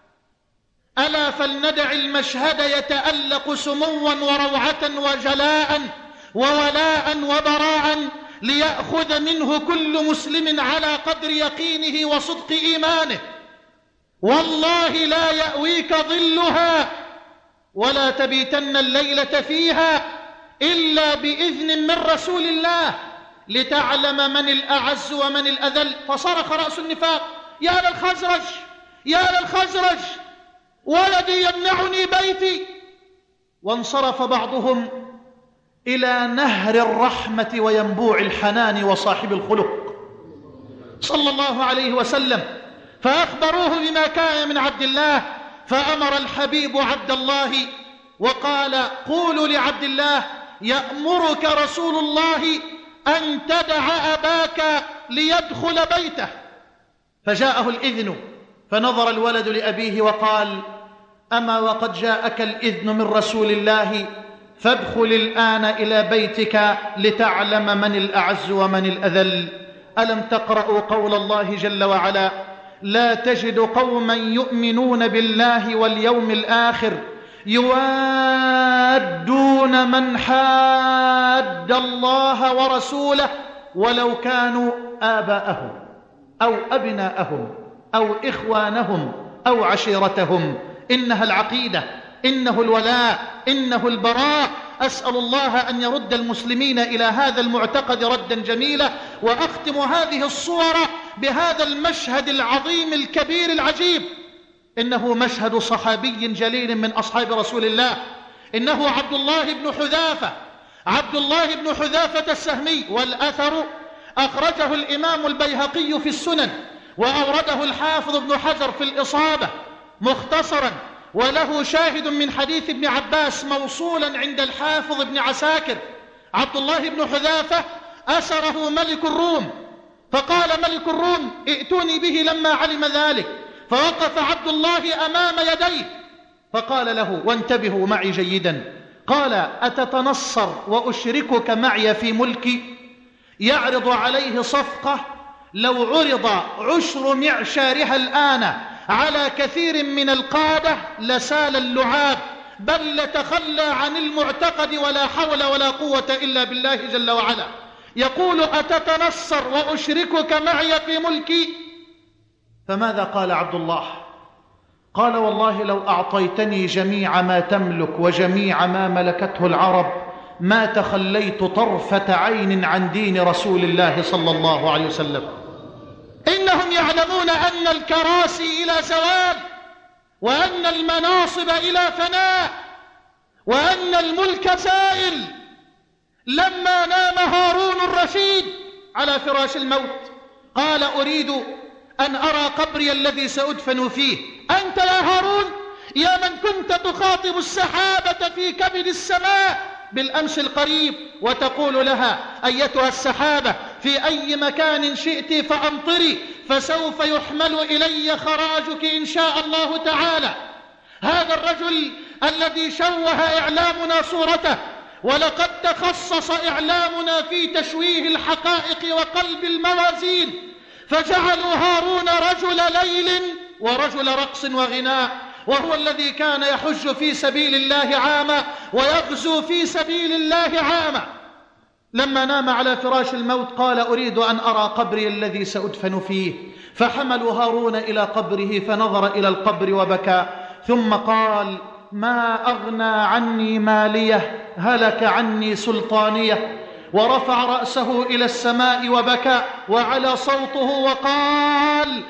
ألا فلندع المشهد يتألق سموا وروعة وجلاء وولاء وبراء ليأخذ منه كل مسلم على قدر يقينه وصدق إيمانه. والله لا يأويك ظلها ولا تبيتن الليلة فيها إلا بإذن من رسول الله لتعلم من الأعز ومن الأذل. فصرخ رأس النفاق: يا للخزرج يا للخزرج، ولدي يمنعني بيتي. وانصرف بعضهم إلى نهر الرحمة وينبوع الحنان وصاحب الخلق صلى الله عليه وسلم، فأخبروه بما كان من عبد الله. فأمر الحبيب عبد الله وقال: قولوا لعبد الله يأمرك رسول الله أن تدع أباك ليدخل بيته. فجاءه الإذن، فنظر الولد لأبيه وقال: أما وقد جاءك الإذن من رسول الله، فادخل الآن إلى بيتك لتعلم من الأعز ومن الأذل. ألم تقرأوا قول الله جل وعلا: لا تجد قوما يؤمنون بالله واليوم الآخر يوادون من حاد الله ورسوله ولو كانوا آباءهم أو أبناءهم أو إخوانهم أو عشيرتهم. إنها العقيدة، إنه الولاء، إنه البراء. أسأل الله أن يرد المسلمين إلى هذا المعتقد ردا جميلا. وأختم هذه الصور بهذا المشهد العظيم الكبير العجيب. إنه مشهد صحابي جليل من أصحاب رسول الله، إنه عبد الله بن حذافة عبد الله بن حذافة السهمي. والأثر أخرجه الإمام البيهقي في السنن، وأورده الحافظ ابن حجر في الإصابة مختصرا، وله شاهد من حديث ابن عباس موصولا عند الحافظ ابن عساكر. عبد الله بن حذافة أسره ملك الروم، فقال ملك الروم: ائتوني به لما علم ذلك. فوقف عبد الله أمام يديه فقال له، وانتبهوا معي جيدا، قال: أتتنصر وأشركك معي في ملكي؟ يعرض عليه صفقة لو عرض عشر معشارها الآن على كثير من القادة لسال اللعاب، بل لتخلى عن المعتقد، ولا حول ولا قوة إلا بالله جل وعلا. يقول: أتتنصر وأشركك معي في ملكي؟ فماذا قال عبد الله؟ قال: والله لو أعطيتني جميع ما تملك وجميع ما ملكته العرب ما تخليت طرفة عين عن دين رسول الله صلى الله عليه وسلم. إنهم يعلمون أن الكراسي إلى زوال، وأن المناصب إلى فناء، وأن الملك زائل. لما نام هارون الرشيد على فراش الموت قال: أريد أن أرى قبري الذي سأدفن فيه. أنت يا هارون يا من كنت تخاطب السحابة في كبد السماء بالأمس القريب وتقول لها: أيتها السحابة في أي مكان شئت فأمطري، فسوف يحمل إلي خراجك إن شاء الله تعالى. هذا الرجل الذي شوه إعلامنا صورته، ولقد تخصص إعلامنا في تشويه الحقائق وقلب الموازين، فجعلوا هارون رجل ليل ورجل رقص وغناء، وهو الذي كان يحج في سبيل الله عاما ويغزو في سبيل الله عاما. لما نام على فراش الموت قال أريد أن أرى قبري الذي سأدفن فيه، فحملوا هارون إلى قبره فنظر إلى القبر وبكى، ثم قال ما أغنى عني ماليه، هلك عني سلطانيه، ورفع رأسه إلى السماء وبكى وعلى صوته وقال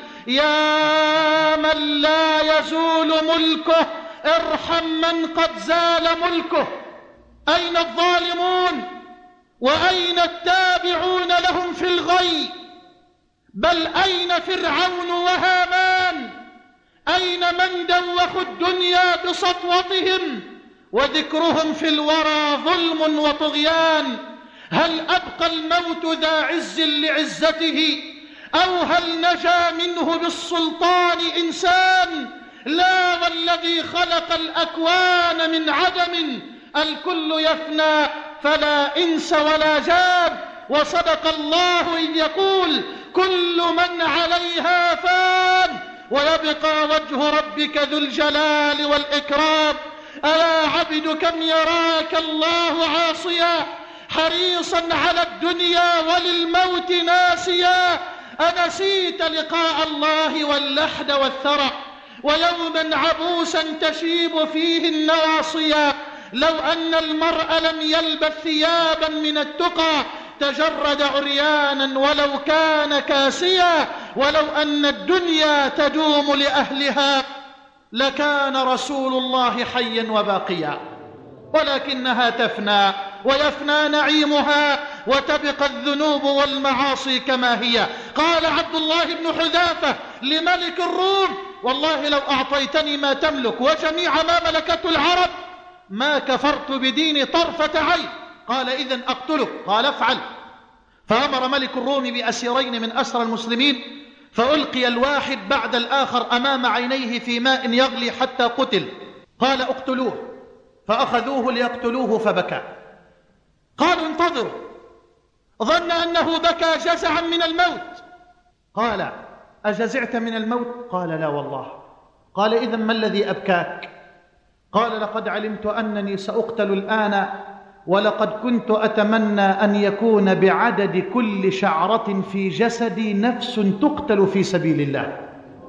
يا من لا يزول ملكه ارحم من قد زال ملكه. أين الظالمون وأين التابعون لهم في الغي؟ بل أين فرعون وهامان؟ أين من دوخوا الدنيا بسطوتهم وذكرهم في الورى ظلم وطغيان؟ هل أبقى الموت ذا عز لعزته أو هل نجا منه بالسلطان إنسان؟ لا، والذي خلق الأكوان من عدم الكل يفنى فلا إنس ولا جان. وصدق الله إذ يقول كل من عليها فان ويبقى وجه ربك ذو الجلال والإكرام. ألا عبد كم يراك الله عاصيا حريصا على الدنيا وللموت ناسيا، أنسيت لقاء الله واللحد والثرى ويوما عبوسا تشيب فيه النواصيا؟ لو أن المرء لم يلبث ثيابا من التقى تجرد عريانا ولو كان كاسيا، ولو أن الدنيا تدوم لأهلها لكان رسول الله حيا وباقيا، ولكنها تفنى ويفنى نعيمها وتبقى الذنوب والمعاصي كما هي. قال عبد الله بن حذافة لملك الروم والله لو أعطيتني ما تملك وجميع ما ملكته العرب ما كفرت بديني طرفة عين. قال إذن أقتلك. قال افعل. فأمر ملك الروم بأسيرين من أسرى المسلمين فألقي الواحد بعد الآخر أمام عينيه في ماء يغلي حتى قتل. قال اقتلوه، فأخذوه ليقتلوه فبكى. قالوا انتظروا، ظن أنه بكى جزعا من الموت. قال أجزعت من الموت؟ قال لا والله. قال إذن ما الذي أبكاك؟ قال لقد علمت أنني سأقتل الآن ولقد كنت أتمنى أن يكون بعدد كل شعرة في جسدي نفس تقتل في سبيل الله.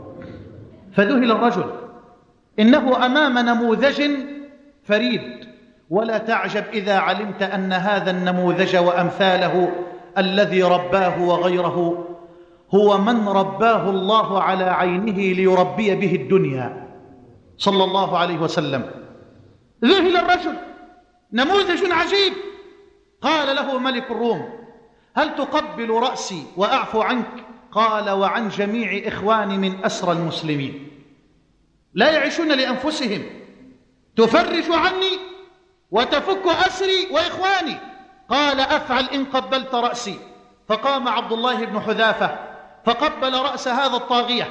فذهل الرجل، إنه أمام نموذج فريد، ولا تعجب إذا علمت أن هذا النموذج وأمثاله الذي رباه وغيره هو من رباه الله على عينه ليربي به الدنيا صلى الله عليه وسلم. ذهل الرجل، نموذج عجيب. قال له ملك الروم هل تقبل رأسي وأعفو عنك؟ قال وعن جميع إخواني من أسرى المسلمين لا يعيشون لأنفسهم، تفرج عني وتفك أسري وإخواني. قال أفعل إن قبلت رأسي. فقام عبد الله بن حذافة فقبل رأس هذا الطاغية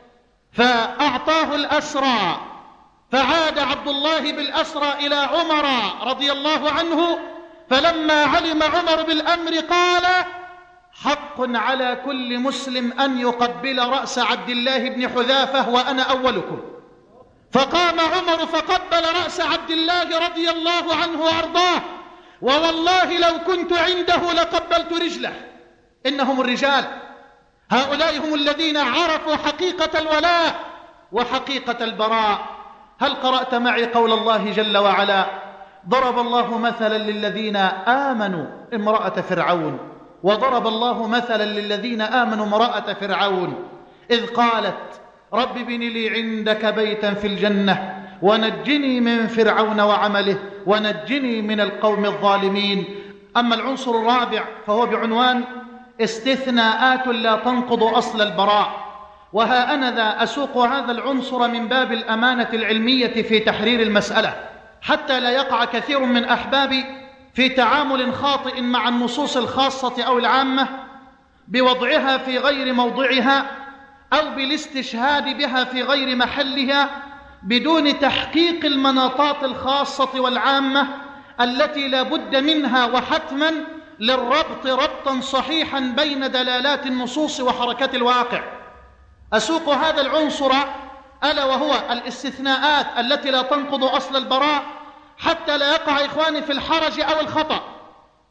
فأعطاه الأسرى، فعاد عبد الله بالأسرى إلى عمر رضي الله عنه، فلما علم عمر بالأمر قال حق على كل مسلم أن يقبل رأس عبد الله بن حذافة وأنا أولكم. فقام عمر فقبل رأس عبد الله رضي الله عنه وأرضاه، ووالله لو كنت عنده لقبلت رجله. إنهم الرجال، هؤلاء هم الذين عرفوا حقيقة الولاء وحقيقة البراء. هل قرأت معي قول الله جل وعلا ضرب الله مثلا للذين آمنوا امرأة فرعون، وضرب الله مثلا للذين آمنوا امرأة فرعون إذ قالت رب ابن لي عندك بيتا في الجنة ونجني من فرعون وعمله ونجني من القوم الظالمين. أما العنصر الرابع فهو بعنوان استثناءات لا تنقض أصل البراء. وها أنا ذا أسوق هذا العنصر من باب الأمانة العلمية في تحرير المسألة، حتى لا يقع كثير من أحبابي في تعامل خاطئ مع النصوص الخاصة أو العامة بوضعها في غير موضعها أو بالاستشهاد بها في غير محلها بدون تحقيق المناطات الخاصة والعامة التي لا بد منها وحتما للربط ربطا صحيحا بين دلالات النصوص وحركات الواقع. أسوق هذا العنصر ألا وهو الاستثناءات التي لا تنقض أصل البراء حتى لا يقع إخواني في الحرج أو الخطأ.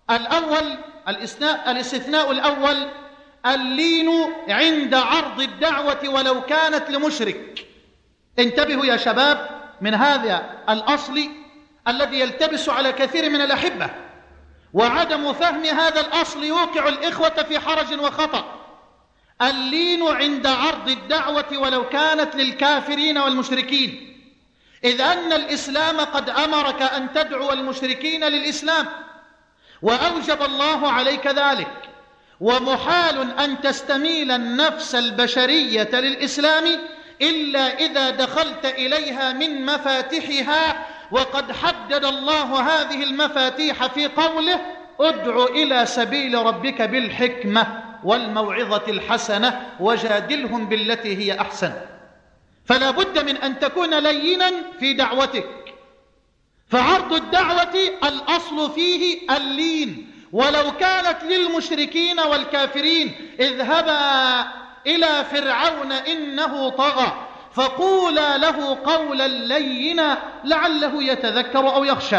الأول الاستثناء الأول اللين عند عرض الدعوة ولو كانت لمشرك. انتبهوا يا شباب من هذا الأصل الذي يلتبس على كثير من الأحبة، وعدم فهم هذا الأصل يوقع الإخوة في حرج وخطأ. اللين عند عرض الدعوة ولو كانت للكافرين والمشركين، إذ أن الإسلام قد أمرك أن تدعو المشركين للإسلام وأوجب الله عليك ذلك، ومحال أن تستميل النفس البشرية للإسلام إلا إذا دخلت إليها من مفاتيحها، وقد حدد الله هذه المفاتيح في قوله: ادع إلى سبيل ربك بالحكمة والموعظة الحسنة وجادلهم بالتي هي أحسن. فلا بد من أن تكون لينا في دعوتك، فعرض الدعوة الأصل فيه اللين ولو كانت للمشركين والكافرين. اذهبا إلى فرعون إنه طغى فقولا له قولا لينا لعله يتذكر أو يخشى.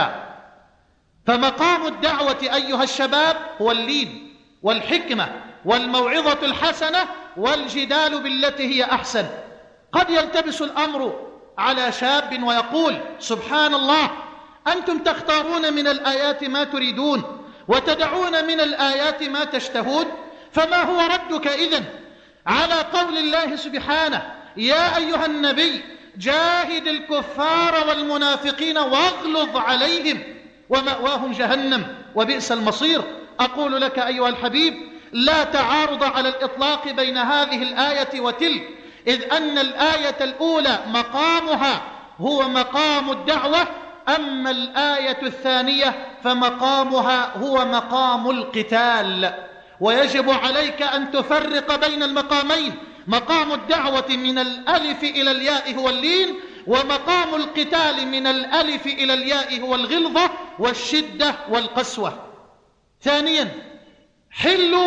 فمقام الدعوة أيها الشباب هو اللين والحكمة والموعظة الحسنة والجدال بالتي هي أحسن. قد يلتبس الأمر على شاب ويقول: سبحان الله، أنتم تختارون من الآيات ما تريدون وتدعون من الآيات ما تشتهون، فما هو ردك إذن على قول الله سبحانه: يا أيها النبي جاهد الكفار والمنافقين واغلظ عليهم ومأواهم جهنم وبئس المصير؟ أقول لك أيها الحبيب: لا تعارض على الإطلاق بين هذه الآية وتلك، إذ أن الآية الأولى مقامها هو مقام الدعوة، أما الآية الثانية فمقامها هو مقام القتال. ويجب عليك أن تفرق بين المقامين: مقام الدعوة من الألف إلى الياء هو اللين، ومقام القتال من الألف إلى الياء هو الغلظة والشدة والقسوة. ثانيا، حل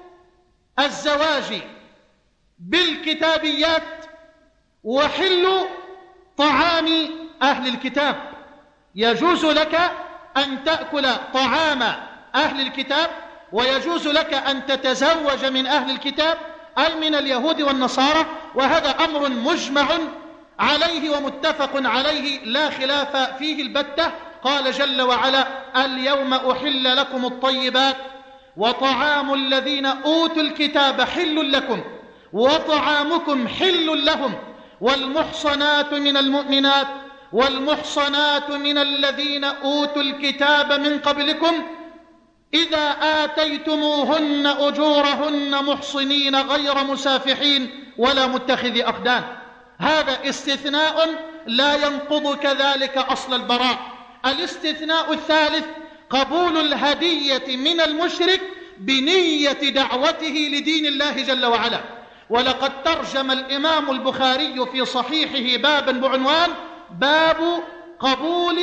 الزواج بالكتابيات وحل طعام أهل الكتاب. يجوز لك أن تأكل طعام أهل الكتاب، ويجوز لك أن تتزوج من أهل الكتاب أي من اليهود والنصارى، وهذا أمر مجمع عليه ومتفق عليه لا خلاف فيه البتة. قال جل وعلا: اليوم أحل لكم الطيبات وطعام الذين أوتوا الكتاب حل لكم وطعامكم حل لهم والمحصنات من المؤمنات والمحصنات من الذين أوتوا الكتاب من قبلكم إذا آتيتموهن أجورهن محصنين غير مسافحين ولا متخذي أخدان. هذا استثناء لا ينقض كذلك أصل البراء. الاستثناء الثالث: قبول الهدية من المشرك بنية دعوته لدين الله جل وعلا. ولقد ترجم الإمام البخاري في صحيحه بابا بعنوان: باب قبول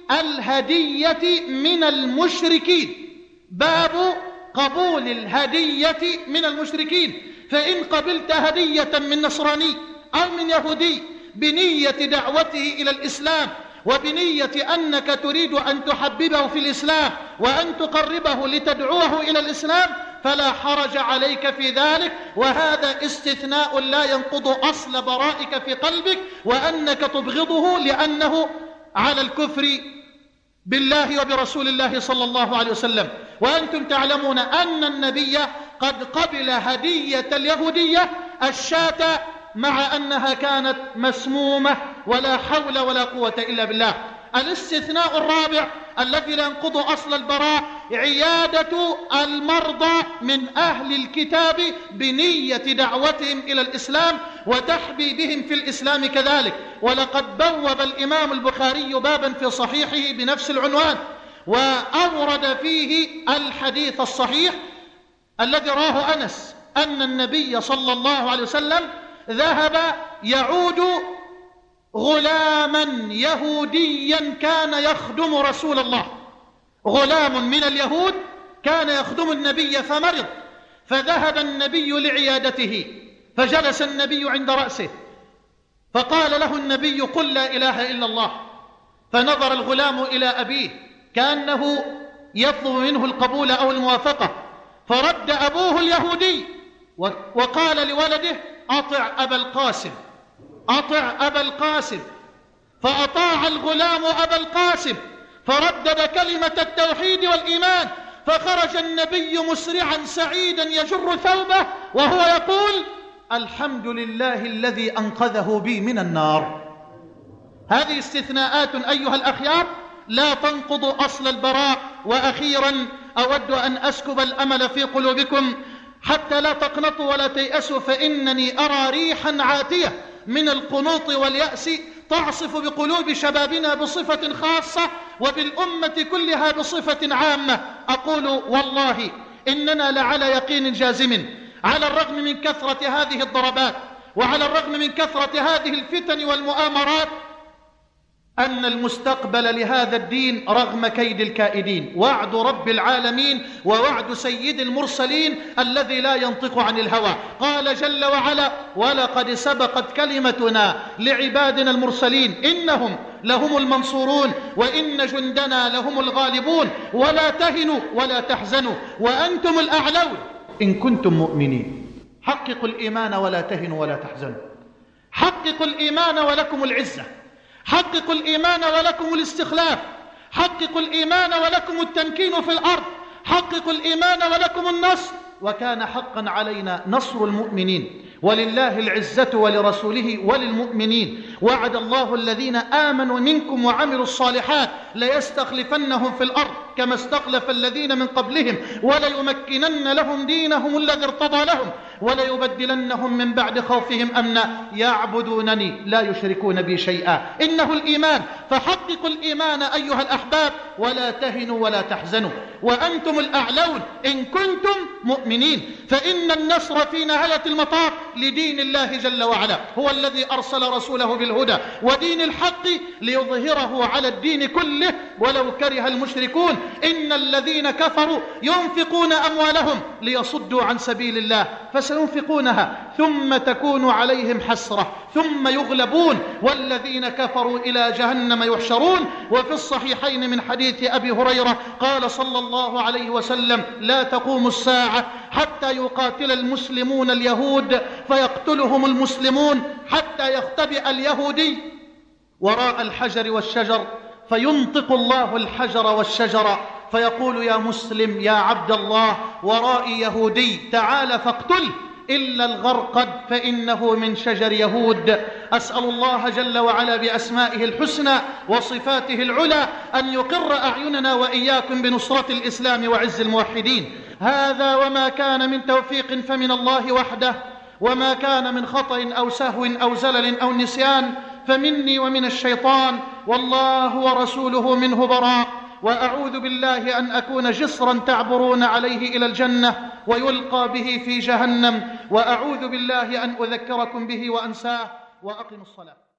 الهدية من المشركين. باب قبول الهدية من المشركين. فإن قبلت هدية من نصراني أو من يهودي بنية دعوته إلى الإسلام وبنية أنك تريد أن تحببه في الإسلام وأن تقربه لتدعوه إلى الإسلام فلا حرج عليك في ذلك، وهذا استثناء لا ينقض أصل برائك في قلبك وأنك تبغضه لأنه على الكفر بالله وبرسول الله صلى الله عليه وسلم. وأنتم تعلمون أن النبي قد قبل هدية اليهودية الشاة مع أنها كانت مسمومة، ولا حول ولا قوة إلا بالله. الاستثناء الرابع الذي لا ينقض أصل البراء: عيادة المرضى من أهل الكتاب بنية دعوتهم إلى الإسلام وتحبيبهم في الإسلام كذلك. ولقد بوب الإمام البخاري بابا في صحيحه بنفس العنوان، وأورد فيه الحديث الصحيح الذي رواه أنس أن النبي صلى الله عليه وسلم ذهب يعود غلاما يهوديا كان يخدم رسول الله. غلام من اليهود كان يخدم النبي فمرض، فذهب النبي لعيادته، فجلس النبي عند رأسه فقال له النبي: قل لا إله إلا الله. فنظر الغلام إلى أبيه كأنه يطلب منه القبول أو الموافقة، فرد أبوه اليهودي وقال لولده أطع أبا القاسم، أطع أبا القاسم، فأطاع الغلام أبا القاسم فردد كلمة التوحيد والإيمان، فخرج النبي مسرعا سعيدا يجر ثوبه وهو يقول الحمد لله الذي أنقذه بي من النار. هذه استثناءات أيها الأخيار لا تنقض أصل البراء. وأخيرا أود أن أسكب الأمل في قلوبكم حتى لا تقنطوا ولا تيأسوا، فإنني أرى ريحا عاتية من القنوط واليأس تعصف بقلوب شبابنا بصفة خاصة وبالأمة كلها بصفة عامة. أقول والله إننا لعلى يقين جازم على الرغم من كثرة هذه الضربات وعلى الرغم من كثرة هذه الفتن والمؤامرات أن المستقبل لهذا الدين رغم كيد الكائدين وعد رب العالمين ووعد سيد المرسلين الذي لا ينطق عن الهوى. قال جل وعلا ولقد سبقت كلمتنا لعبادنا المرسلين إنهم لهم المنصورون وإن جندنا لهم الغالبون ولا تهنوا ولا تحزنوا وأنتم الأعلون إن كنتم مؤمنين. حققوا الإيمان ولا تهنوا ولا تحزنوا، حققوا الإيمان ولكم العزة، حققوا الإيمان ولكم الاستخلاف، حققوا الإيمان ولكم التمكين في الأرض، حققوا الإيمان ولكم النصر، وكان حقا علينا نصر المؤمنين، ولله العزة ولرسوله وللمؤمنين. وعد الله الذين آمنوا منكم وعملوا الصالحات ليستخلفنهم في الأرض كما استخلف الذين من قبلهم وليمكنن لهم دينهم الذي ارتضى لهم وليبدلنهم من بعد خوفهم أمنا يعبدونني لا يشركون بي شيئا. إنه الإيمان، فحققوا الإيمان أيها الأحباب ولا تهنوا ولا تحزنوا وأنتم الأعلون إن كنتم مؤمنين، فإن النصر في نهاية المطاف لدين الله جل وعلا، هو الذي أرسل رسوله بالهدى ودين الحق ليظهره على الدين كله ولو كره المشركون. إن الذين كفروا ينفقون أموالهم ليصدوا عن سبيل الله فسينفقونها ثم تكون عليهم حسرة ثم يغلبون والذين كفروا إلى جهنم يحشرون. وفي الصحيحين من حديث أبي هريرة قال صلى الله عليه وسلم لا تقوم الساعة حتى يقاتل المسلمون اليهود فيقتلهم المسلمون حتى يختبئ اليهودي وراء الحجر والشجر فينطق الله الحجر والشجر فيقول يا مسلم يا عبد الله ورائي يهودي تعال فاقتل إلا الغرقد فإنه من شجر يهود. أسأل الله جل وعلا بأسمائه الحسنى وصفاته العلى أن يقر أعيننا وإياكم بنصرة الإسلام وعز الموحدين. هذا وما كان من توفيق فمن الله وحده، وما كان من خطأ أو سهو أو زلل أو نسيان فمني ومن الشيطان، والله ورسوله منه براء. وأعوذ بالله أن أكون جسرا تعبرون عليه إلى الجنة ويلقى به في جهنم، وأعوذ بالله أن أذكركم به وأنساه. وأقم الصلاة.